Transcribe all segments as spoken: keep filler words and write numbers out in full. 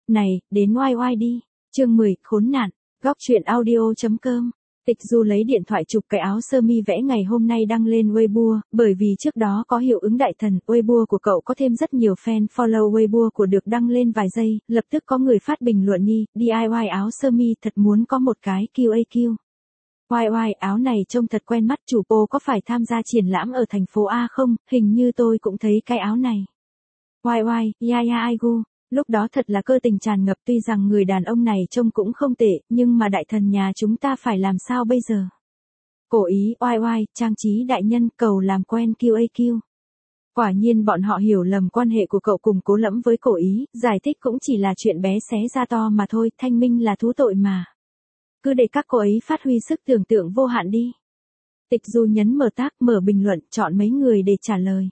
Này, đến oai oai đi. Chương mười, khốn nạn. Góc truyện audio chấm com. Tịch Du lấy điện thoại chụp cái áo sơ mi vẽ ngày hôm nay đăng lên Weibo, bởi vì trước đó có hiệu ứng đại thần, Weibo của cậu có thêm rất nhiều fan follow Weibo của được đăng lên vài giây, lập tức có người phát bình luận đi, đê i i áo sơ mi thật muốn có một cái quy a quy. Oai oai, áo này trông thật quen mắt, chủ po có phải tham gia triển lãm ở thành phố A không, hình như tôi cũng thấy cái áo này. Oai oai, ya ya ai gu. Lúc đó thật là cơ tình tràn ngập, tuy rằng người đàn ông này trông cũng không tệ, nhưng mà đại thần nhà chúng ta phải làm sao bây giờ? Cổ ý, oai oai, trang trí đại nhân, cầu làm quen quy a quy. Quả nhiên bọn họ hiểu lầm quan hệ của cậu cùng Cố Lẫm với cổ ý, giải thích cũng chỉ là chuyện bé xé ra to mà thôi, thanh minh là thú tội mà. Cứ để các cô ấy phát huy sức tưởng tượng vô hạn đi. Tịch Du nhấn mở tác, mở bình luận, chọn mấy người để trả lời.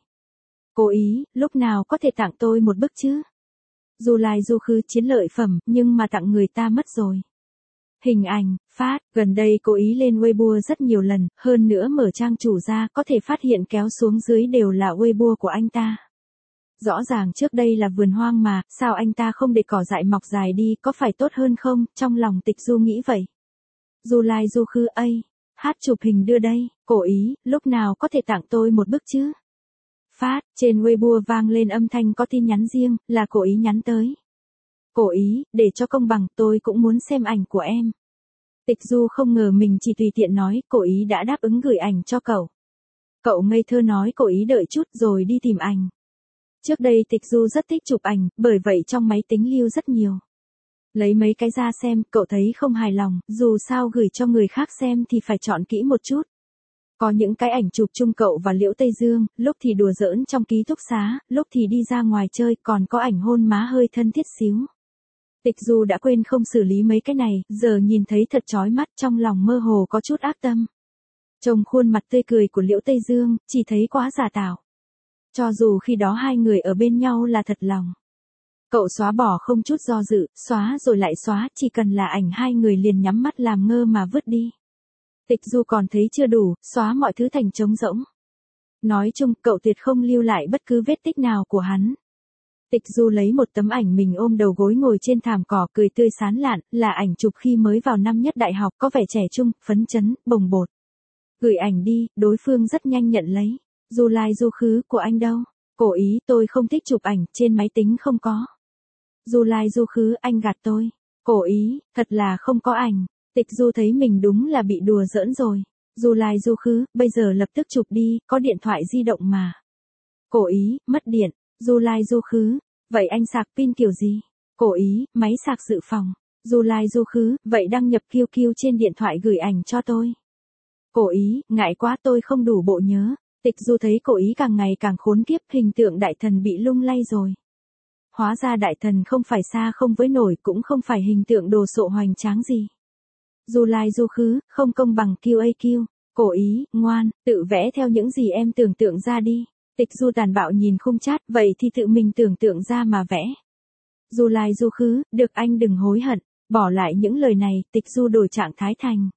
Cố ý, lúc nào có thể tặng tôi một bức chứ? Dù lai du khư chiến lợi phẩm, nhưng mà tặng người ta mất rồi. Hình ảnh, phát, gần đây cố ý lên Weibo rất nhiều lần, hơn nữa mở trang chủ ra có thể phát hiện kéo xuống dưới đều là Weibo của anh ta. Rõ ràng trước đây là vườn hoang mà, sao anh ta không để cỏ dại mọc dài đi, có phải tốt hơn không? Trong lòng Tịch Du nghĩ vậy. Dù lai du khư ây, hát chụp hình đưa đây, cổ ý, lúc nào có thể tặng tôi một bức chứ? Phát, trên Weibo vang lên âm thanh có tin nhắn riêng, là cổ ý nhắn tới. Cổ ý, để cho công bằng, tôi cũng muốn xem ảnh của em. Tịch Du không ngờ mình chỉ tùy tiện nói, cổ ý đã đáp ứng gửi ảnh cho cậu. Cậu ngây thơ nói cổ ý đợi chút rồi đi tìm ảnh. Trước đây Tịch Du rất thích chụp ảnh, bởi vậy trong máy tính lưu rất nhiều. Lấy mấy cái ra xem, cậu thấy không hài lòng, dù sao gửi cho người khác xem thì phải chọn kỹ một chút. Có những cái ảnh chụp chung cậu và Liễu Tây Dương, lúc thì đùa giỡn trong ký túc xá, lúc thì đi ra ngoài chơi, còn có ảnh hôn má hơi thân thiết xíu. Tịch Du đã quên không xử lý mấy cái này, giờ nhìn thấy thật chói mắt, trong lòng mơ hồ có chút ác tâm. Trông khuôn mặt tươi cười của Liễu Tây Dương, chỉ thấy quá giả tạo. Cho dù khi đó hai người ở bên nhau là thật lòng. Cậu xóa bỏ không chút do dự, xóa rồi lại xóa, chỉ cần là ảnh hai người liền nhắm mắt làm ngơ mà vứt đi. Tịch Du còn thấy chưa đủ, xóa mọi thứ thành trống rỗng. Nói chung, cậu tuyệt không lưu lại bất cứ vết tích nào của hắn. Tịch Du lấy một tấm ảnh mình ôm đầu gối ngồi trên thảm cỏ cười tươi sán lạn, là ảnh chụp khi mới vào năm nhất đại học, có vẻ trẻ trung, phấn chấn, bồng bột. Gửi ảnh đi, đối phương rất nhanh nhận lấy. Du lai du khứ của anh đâu? Cổ ý, tôi không thích chụp ảnh, trên máy tính không có. Du lai du khứ, anh gạt tôi. Cổ ý, thật là không có ảnh. Tịch Du thấy mình đúng là bị đùa giỡn rồi. Du lai du khứ, bây giờ lập tức chụp đi, có điện thoại di động mà. Cổ ý, mất điện. Du lai du khứ, vậy anh sạc pin kiểu gì? Cổ ý, máy sạc dự phòng. Du lai du khứ, vậy đăng nhập quy quy trên điện thoại gửi ảnh cho tôi. Cổ ý, ngại quá tôi không đủ bộ nhớ. Tịch Du thấy cổ ý càng ngày càng khốn kiếp, hình tượng đại thần bị lung lay rồi. Hóa ra đại thần không phải xa không với nổi, cũng không phải hình tượng đồ sộ hoành tráng gì. Du lai du khứ, không công bằng quy a quy. Cổ ý, ngoan, tự vẽ theo những gì em tưởng tượng ra đi. Tịch Du tàn bạo nhìn khung chat, vậy thì tự mình tưởng tượng ra mà vẽ. Du lai du khứ, được anh đừng hối hận. Bỏ lại những lời này, Tịch Du đổi trạng thái thành.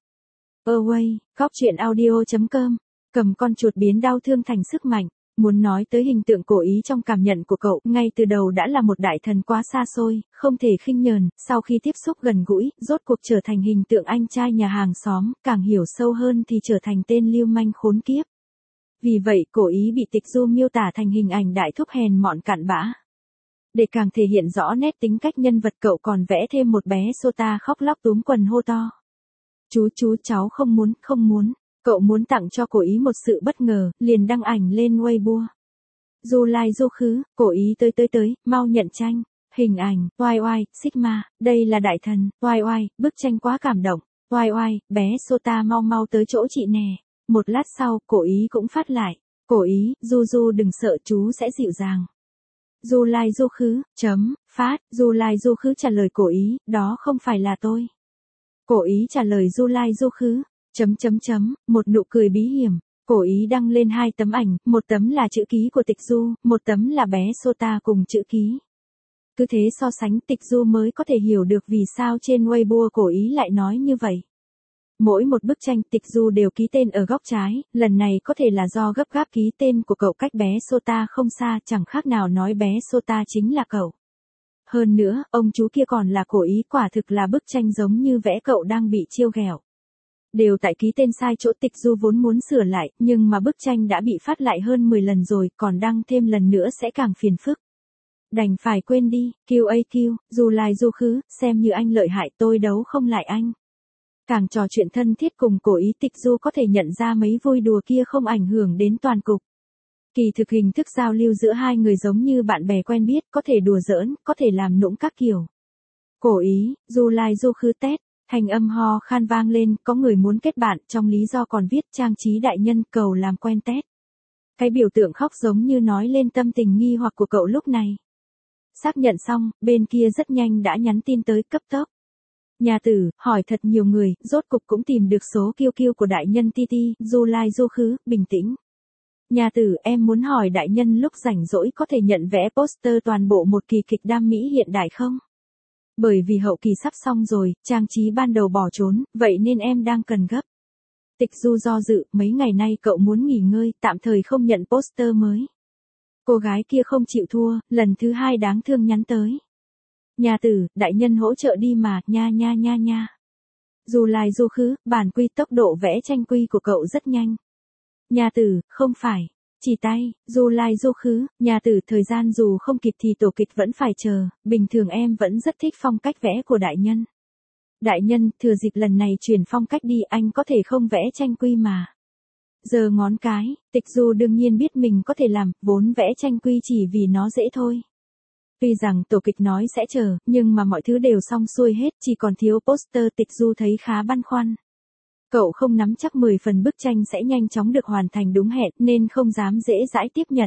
Away, góc truyện audio chấm com. Cầm con chuột biến đau thương thành sức mạnh. Muốn nói tới hình tượng cổ ý trong cảm nhận của cậu, ngay từ đầu đã là một đại thần quá xa xôi, không thể khinh nhờn, sau khi tiếp xúc gần gũi, rốt cuộc trở thành hình tượng anh trai nhà hàng xóm, càng hiểu sâu hơn thì trở thành tên lưu manh khốn kiếp. Vì vậy cổ ý bị Tịch Du miêu tả thành hình ảnh đại thúc hèn mọn cặn bã. Để càng thể hiện rõ nét tính cách nhân vật, cậu còn vẽ thêm một bé Sota khóc lóc túm quần hô to. Chú chú cháu không muốn, không muốn. Cậu muốn tặng cho cổ ý một sự bất ngờ, liền đăng ảnh lên Weibo. Du lai du khứ, cổ ý tới tới tới, mau nhận tranh. Hình ảnh, oai oai, Sigma, đây là đại thần, oai oai, bức tranh quá cảm động. Oai oai, bé Sota mau mau tới chỗ chị nè. Một lát sau, cổ ý cũng phát lại. Cổ ý, Du Du đừng sợ, chú sẽ dịu dàng. Du lai du khứ, chấm, phát, Du lai du khứ trả lời cổ ý, đó không phải là tôi. Cổ ý trả lời Du lai du khứ. Chấm chấm chấm, một nụ cười bí hiểm. Cổ ý đăng lên hai tấm ảnh, một tấm là chữ ký của Tịch Du, một tấm là bé Sota cùng chữ ký. Cứ thế so sánh, Tịch Du mới có thể hiểu được vì sao trên Weibo cổ ý lại nói như vậy. Mỗi một bức tranh Tịch Du đều ký tên ở góc trái, lần này có thể là do gấp gáp ký tên của cậu cách bé Sota không xa, chẳng khác nào nói bé Sota chính là cậu. Hơn nữa, ông chú kia còn là cố ý, quả thực là bức tranh giống như vẽ cậu đang bị trêu ghẹo. Đều tại ký tên sai chỗ. Tịch Du vốn muốn sửa lại, nhưng mà bức tranh đã bị phát lại hơn mười lần rồi, còn đăng thêm lần nữa sẽ càng phiền phức. Đành phải quên đi. Q A Q, dù lai dù khứ, xem như anh lợi hại, tôi đấu không lại anh. Càng trò chuyện thân thiết cùng cố ý, Tịch Du có thể nhận ra mấy vui đùa kia không ảnh hưởng đến toàn cục. Kỳ thực hình thức giao lưu giữa hai người giống như bạn bè quen biết, có thể đùa giỡn, có thể làm nũng các kiểu. Cố ý, dù lai dù khứ tét, thành âm ho khan vang lên, có người muốn kết bạn, trong lý do còn viết trang trí đại nhân cầu làm quen tét. Cái biểu tượng khóc giống như nói lên tâm tình nghi hoặc của cậu lúc này. Xác nhận xong, bên kia rất nhanh đã nhắn tin tới cấp tốc. Nhà tử, hỏi thật nhiều người, rốt cục cũng tìm được số kiêu kiêu của đại nhân Ti Ti, du lai du khứ, bình tĩnh. Nhà tử, em muốn hỏi đại nhân lúc rảnh rỗi có thể nhận vẽ poster toàn bộ một kỳ kịch đam mỹ hiện đại không? Bởi vì hậu kỳ sắp xong rồi, trang trí ban đầu bỏ trốn, vậy nên em đang cần gấp. Tịch Du do dự, mấy ngày nay cậu muốn nghỉ ngơi, tạm thời không nhận poster mới. Cô gái kia không chịu thua, lần thứ hai đáng thương nhắn tới. Nhà tử, đại nhân hỗ trợ đi mà, nha nha nha nha. Dù lai dù khứ, bản quy tốc độ vẽ tranh quy của cậu rất nhanh. Nhà tử, không phải. Chỉ tay, dù lai dù khứ, nhà tử thời gian dù không kịp thì tổ kịch vẫn phải chờ, bình thường em vẫn rất thích phong cách vẽ của đại nhân. Đại nhân, thừa dịp lần này chuyển phong cách đi, anh có thể không vẽ tranh quy mà. Giờ ngón cái, Tịch Du đương nhiên biết mình có thể làm, vốn vẽ tranh quy chỉ vì nó dễ thôi. Tuy rằng tổ kịch nói sẽ chờ, nhưng mà mọi thứ đều xong xuôi hết, chỉ còn thiếu poster. Tịch Du thấy khá băn khoăn. Cậu không nắm chắc mười phần bức tranh sẽ nhanh chóng được hoàn thành đúng hẹn, nên không dám dễ dãi tiếp nhận.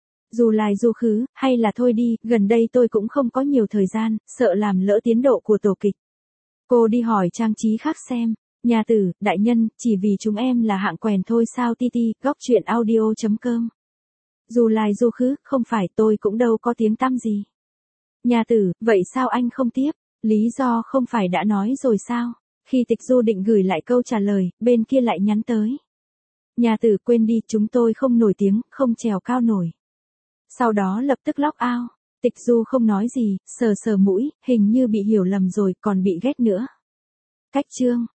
Dù lai dù khứ, hay là thôi đi, gần đây tôi cũng không có nhiều thời gian, sợ làm lỡ tiến độ của tổ kịch. Cô đi hỏi trang trí khác xem. Nhà tử, đại nhân, chỉ vì chúng em là hạng quèn thôi sao? Ti Ti, góc truyện audio chấm com. Dù lai dù khứ, không phải, tôi cũng đâu có tiếng tăm gì. Nhà tử, vậy sao anh không tiếp? Lý do không phải đã nói rồi sao? Khi Tịch Du định gửi lại câu trả lời, bên kia lại nhắn tới. Nhà tử, quên đi, chúng tôi không nổi tiếng, không trèo cao nổi. Sau đó lập tức log out. Tịch Du không nói gì, sờ sờ mũi, hình như bị hiểu lầm rồi, còn bị ghét nữa. Cách chương.